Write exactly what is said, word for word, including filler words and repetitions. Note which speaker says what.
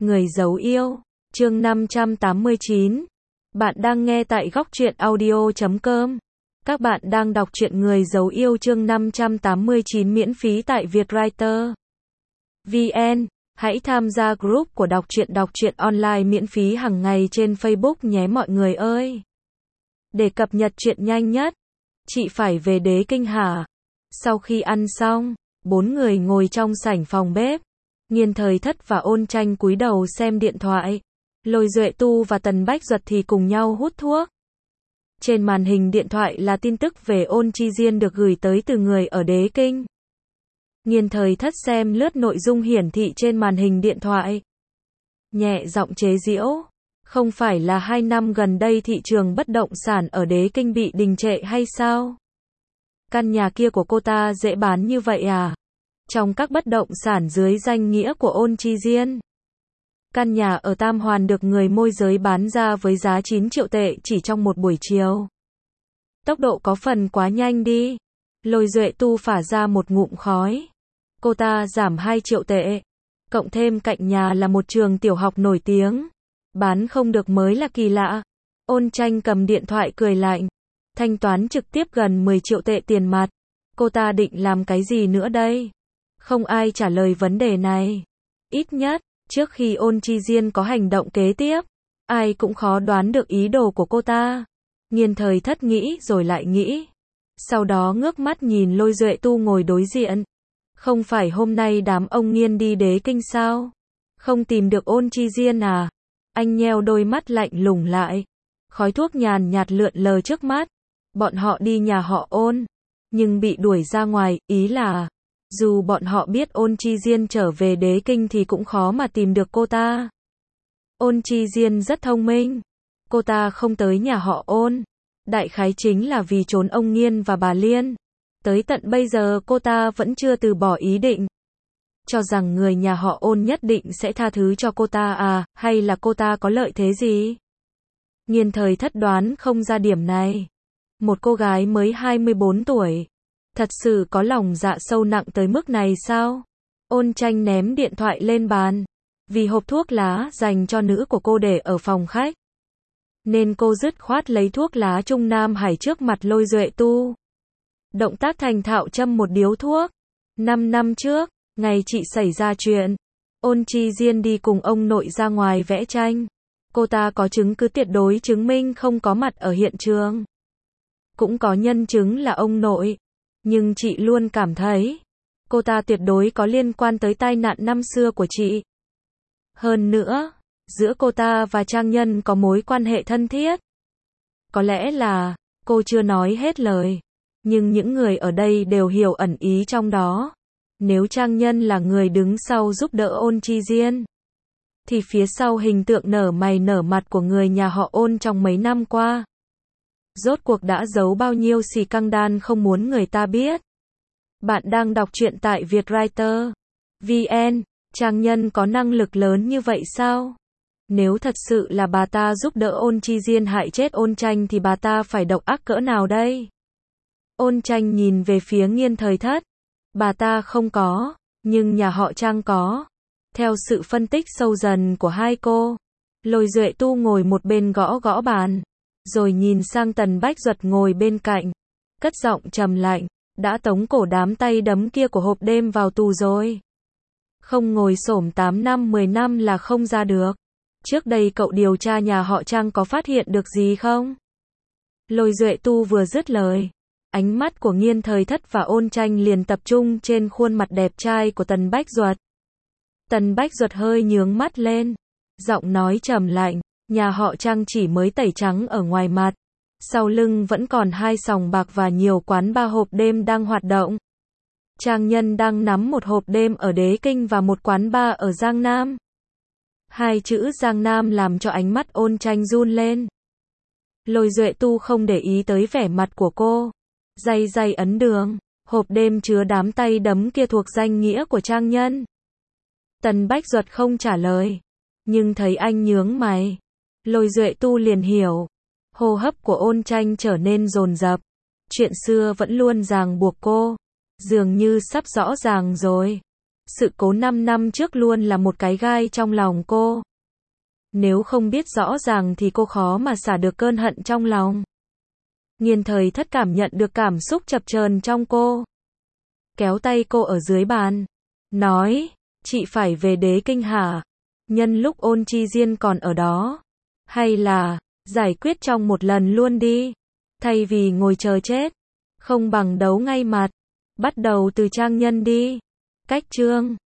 Speaker 1: Người giấu yêu, chương năm trăm tám mươi chín. Bạn đang nghe tại góc truyện audio chấm com. Các bạn đang đọc truyện Người giấu yêu chương năm trăm tám mươi chín miễn phí tại Vietwriter chấm vn. Hãy tham gia group của đọc truyện đọc truyện online miễn phí hàng ngày trên Facebook nhé mọi người ơi. Để cập nhật truyện nhanh nhất, chị phải về Đế Kinh hả? Sau khi ăn xong, bốn người ngồi trong sảnh phòng bếp. Nghiên Thời Thất và Ôn Tranh cúi đầu xem điện thoại. Lôi Duệ Tu và Tần Bách Duật thì cùng nhau hút thuốc. Trên màn hình điện thoại là tin tức về Ôn Chi Diên được gửi tới từ người ở Đế Kinh. Nghiên Thời Thất xem lướt nội dung hiển thị trên màn hình điện thoại. Nhẹ giọng chế giễu. Không phải là hai năm gần đây thị trường bất động sản ở Đế Kinh bị đình trệ hay sao? Căn nhà kia của cô ta dễ bán như vậy à? Trong các bất động sản dưới danh nghĩa của Ôn Chi Diên, căn nhà ở Tam Hoàn được người môi giới bán ra với giá chín triệu tệ chỉ trong một buổi chiều. Tốc độ có phần quá nhanh đi. Lôi Duệ Tu phả ra một ngụm khói. Cô ta giảm hai triệu tệ. Cộng thêm cạnh nhà là một trường tiểu học nổi tiếng. Bán không được mới là kỳ lạ. Ôn Tranh cầm điện thoại cười lạnh. Thanh toán trực tiếp gần mười triệu tệ tiền mặt. Cô ta định làm cái gì nữa đây? Không ai trả lời vấn đề này. Ít nhất, trước khi Ôn Chi Diên có hành động kế tiếp, ai cũng khó đoán được ý đồ của cô ta. Nghiên Thời Thất nghĩ rồi lại nghĩ. Sau đó ngước mắt nhìn Lôi Duệ Tu ngồi đối diện. Không phải hôm nay đám ông Nghiên đi Đế Kinh sao? Không tìm được Ôn Chi Diên à? Anh nheo đôi mắt lạnh lùng lại. Khói thuốc nhàn nhạt lượn lờ trước mắt. Bọn họ đi nhà họ Ôn, nhưng bị đuổi ra ngoài, ý là dù bọn họ biết Ôn Chi Diên trở về Đế Kinh thì cũng khó mà tìm được cô ta. Ôn Chi Diên rất thông minh. Cô ta không tới nhà họ Ôn. Đại khái chính là vì trốn ông Nghiên và bà Liên. Tới tận bây giờ cô ta vẫn chưa từ bỏ ý định. Cho rằng người nhà họ Ôn nhất định sẽ tha thứ cho cô ta à, hay là cô ta có lợi thế gì? Nghiên Thời Thất đoán không ra điểm này. Một cô gái mới hai mươi bốn tuổi. Thật sự có lòng dạ sâu nặng tới mức này sao? Ôn Tranh ném điện thoại lên bàn. Vì hộp thuốc lá dành cho nữ của cô để ở phòng khách, nên cô dứt khoát lấy thuốc lá Trung Nam Hải trước mặt Lôi Duệ Tu. Động tác thành thạo châm một điếu thuốc. Năm năm trước, ngày chị xảy ra chuyện, Ôn Chi Diên đi cùng ông nội ra ngoài vẽ tranh. Cô ta có chứng cứ tuyệt đối chứng minh không có mặt ở hiện trường. Cũng có nhân chứng là ông nội. Nhưng chị luôn cảm thấy, cô ta tuyệt đối có liên quan tới tai nạn năm xưa của chị. Hơn nữa, giữa cô ta và Trang Nhân có mối quan hệ thân thiết. Có lẽ là, cô chưa nói hết lời. Nhưng những người ở đây đều hiểu ẩn ý trong đó. Nếu Trang Nhân là người đứng sau giúp đỡ Ôn Chi Diên, thì phía sau hình tượng nở mày nở mặt của người nhà họ Ôn trong mấy năm qua, rốt cuộc đã giấu bao nhiêu xì căng đan không muốn người ta biết. Bạn đang đọc truyện tại Vietwriter chấm vn. Trang Nhân có năng lực lớn như vậy sao? Nếu thật sự là bà ta giúp đỡ Ôn Chi Diên hại chết Ôn Tranh thì bà ta phải độc ác cỡ nào đây? Ôn Tranh nhìn về phía Nghiên Thời Thất. Bà ta không có, nhưng nhà họ Trang có. Theo sự phân tích sâu dần của hai cô, Lôi Duệ Tu ngồi một bên gõ gõ bàn, rồi nhìn sang Tần Bách Duật ngồi bên cạnh, cất giọng trầm lạnh, đã tống cổ đám tay đấm kia của hộp đêm vào tù rồi. Không ngồi xổm tám năm mười năm là không ra được. Trước đây cậu điều tra nhà họ Trang có phát hiện được gì không? Lôi Duệ Tu vừa dứt lời, ánh mắt của Nghiên Thời Thất và Ôn Tranh liền tập trung trên khuôn mặt đẹp trai của Tần Bách Duật. Tần Bách Duật hơi nhướng mắt lên, giọng nói trầm lạnh, nhà họ Trang chỉ mới tẩy trắng ở ngoài mặt, sau lưng vẫn còn hai sòng bạc và nhiều quán bar hộp đêm đang hoạt động. Trang Nhân đang nắm một hộp đêm ở Đế Kinh và một quán bar ở Giang Nam. Hai chữ Giang Nam làm cho ánh mắt Ôn Tranh run lên. Lôi Duệ Tu không để ý tới vẻ mặt của cô. Day day ấn đường, hộp đêm chứa đám tay đấm kia thuộc danh nghĩa của Trang Nhân. Tần Bách Duật không trả lời, nhưng thấy anh nhướng mày, Lôi Duệ Tu liền hiểu. Hô hấp của Ôn Tranh trở nên dồn dập. Chuyện xưa vẫn luôn ràng buộc cô, dường như sắp rõ ràng rồi. Sự cố năm năm trước luôn là một cái gai trong lòng cô. Nếu không biết rõ ràng thì cô khó mà xả được cơn hận trong lòng. Nghiên Thời Thất cảm nhận được cảm xúc chập chờn trong cô. Kéo tay cô ở dưới bàn. Nói, chị phải về Đế Kinh hả? Nhân lúc Ôn Chi Diên còn ở đó. Hay là, giải quyết trong một lần luôn đi. Thay vì ngồi chờ chết. Không bằng đấu ngay mặt. Bắt đầu từ trang nhân đi. Cách chương